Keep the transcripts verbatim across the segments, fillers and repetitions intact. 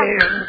人，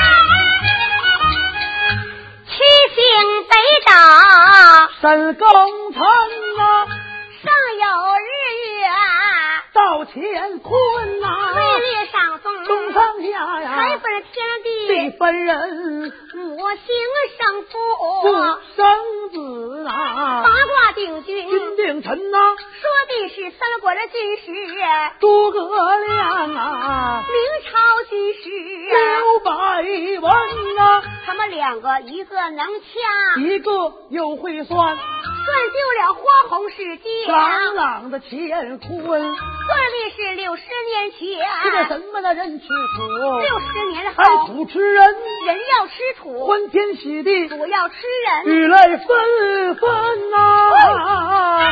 七星北道深更城啊， 上有日月， 到乾坤啊， 位列上宗， 东上下呀， 才分天地， 地分人， 母行生父， 不生子啊， 八卦定军， 君定臣呐， 说的是三国的军师， 诸葛亮啊， 明朝军师刘百文啊， 他们两个一个能掐， 一个又会算， 算就了花红世界， 朗朗的乾坤， 算的是六十年前， 这个什么的人吃土， 六十年还后土吃人， 人要吃土， 欢天喜地， 土要吃人， 雨来纷纷啊！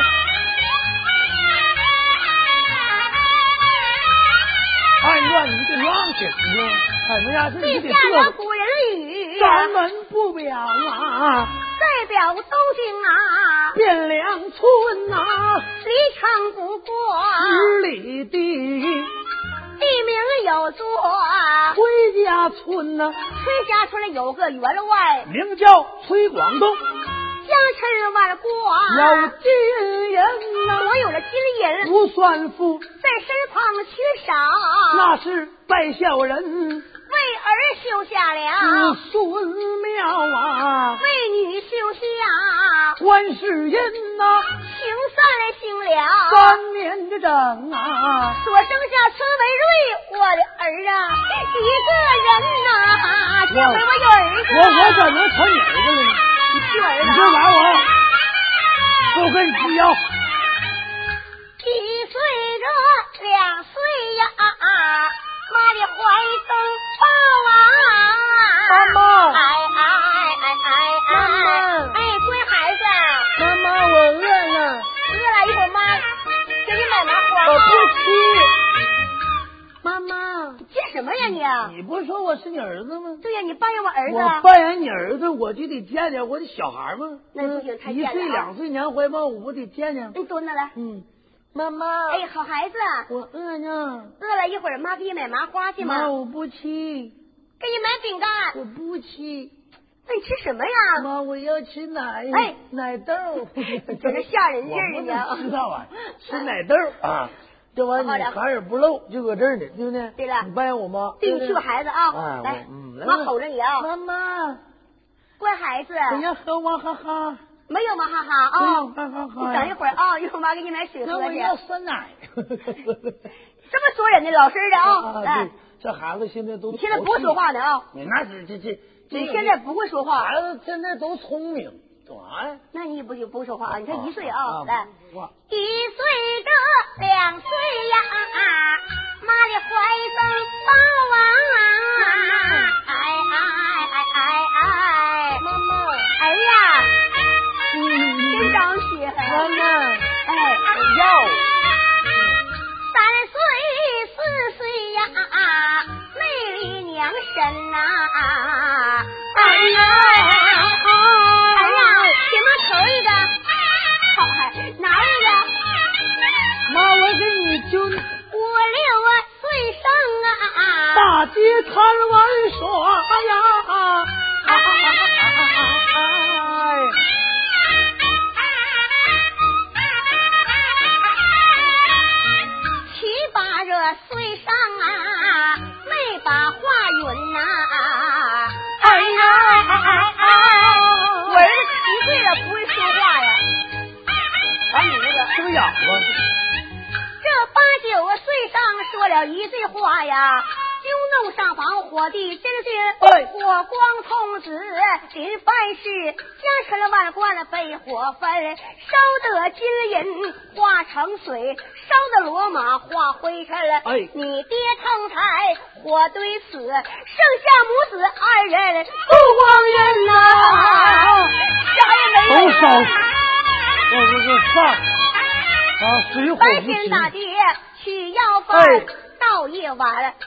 按照你的良心，哎呀，这你对得这下了古人的语， 张门不表啊， 代表东京啊， 汴梁村啊， 离城不过十里地， 地名有座崔家村呐、 崔家村有个员外， 名叫崔广东， 江城万国有金银呐、 所有的金银不算富， 在身旁缺少， 那是拜孝人为儿修下了子孙庙啊， 为女修下观世音呐、 行善行了三年之整啊， 所生下崔维瑞，我的儿啊，一个人呐、这回我有儿子， 我我怎能成你儿子了呢？ 你是儿子， 你这玩意儿我跟你计较。 一岁着两岁呀，妈的怀中抱啊， 妈妈哎哎哎哎哎， 妈妈哎，乖孩子， 妈妈，我饿了， 饿了一会儿妈给你买麻花。 我不吃。妈妈， 见什么呀你？ 你不是说我是你儿子吗？ 对呀，你扮演我儿子。 我扮演你儿子，我就得见见我的小孩吗？ 那不行，太一见了啊。 岁两岁娘怀抱，我得见见。 你蹲着来。 嗯，妈妈， 哎，好孩子， 我饿呢。 饿了一会儿，妈给你买麻花去妈， 吗？ 我不吃， 给你买饼干。 我不吃。 那你吃什么呀？ 妈，我要吃奶。 哎， 奶豆。 这是吓人劲儿呢。 我不知道啊，吃奶豆啊。这玩意儿你含而不漏，就搁这儿呢，对不对？ 对了， 你扮演我妈， 对，你是我孩子啊。 哎， 来， 嗯， 妈吼着你啊。 妈妈， 乖孩子。 不要喝哇哈哈。 没有嘛哈哈啊。 没有哈哈哈。 你等一会儿啊，一会儿妈给你买水喝去。 那我要酸奶。 这么说人呢，老实的啊。 来，这孩子现在都你现在不会说话呢啊？ 你那是这这， 你现在不会说话， 孩子现在都聪明，干啥呀？ 那你不就不会说话啊？你才一岁啊，来， 一岁这两岁呀，妈的怀中抱啊，哎哎哎哎哎， 妈妈， 儿呀， 嗯， 真长气， 妈妈， 哎， 要三岁四岁呀，妹里娘身呐，哎呀。 妈，我给你就五六岁生啊， 大街摊玩耍呀，哎， 七八热岁上啊，没把话匀呐，哎呀哎哎，我儿子七岁了不会说话呀， 把你那个是不是哑巴？ 八九个岁上说了一句话呀，惊动上房火地真君，火光童子临凡世，江城万贯被火焚，烧得金银化成水，烧得骡马化灰尘。 哎， 你爹腾财火堆死，剩下母子二人不光人呐，啥也没有。 都烧，我这个饭。啊，水火不白天大爹去要饭，到夜晚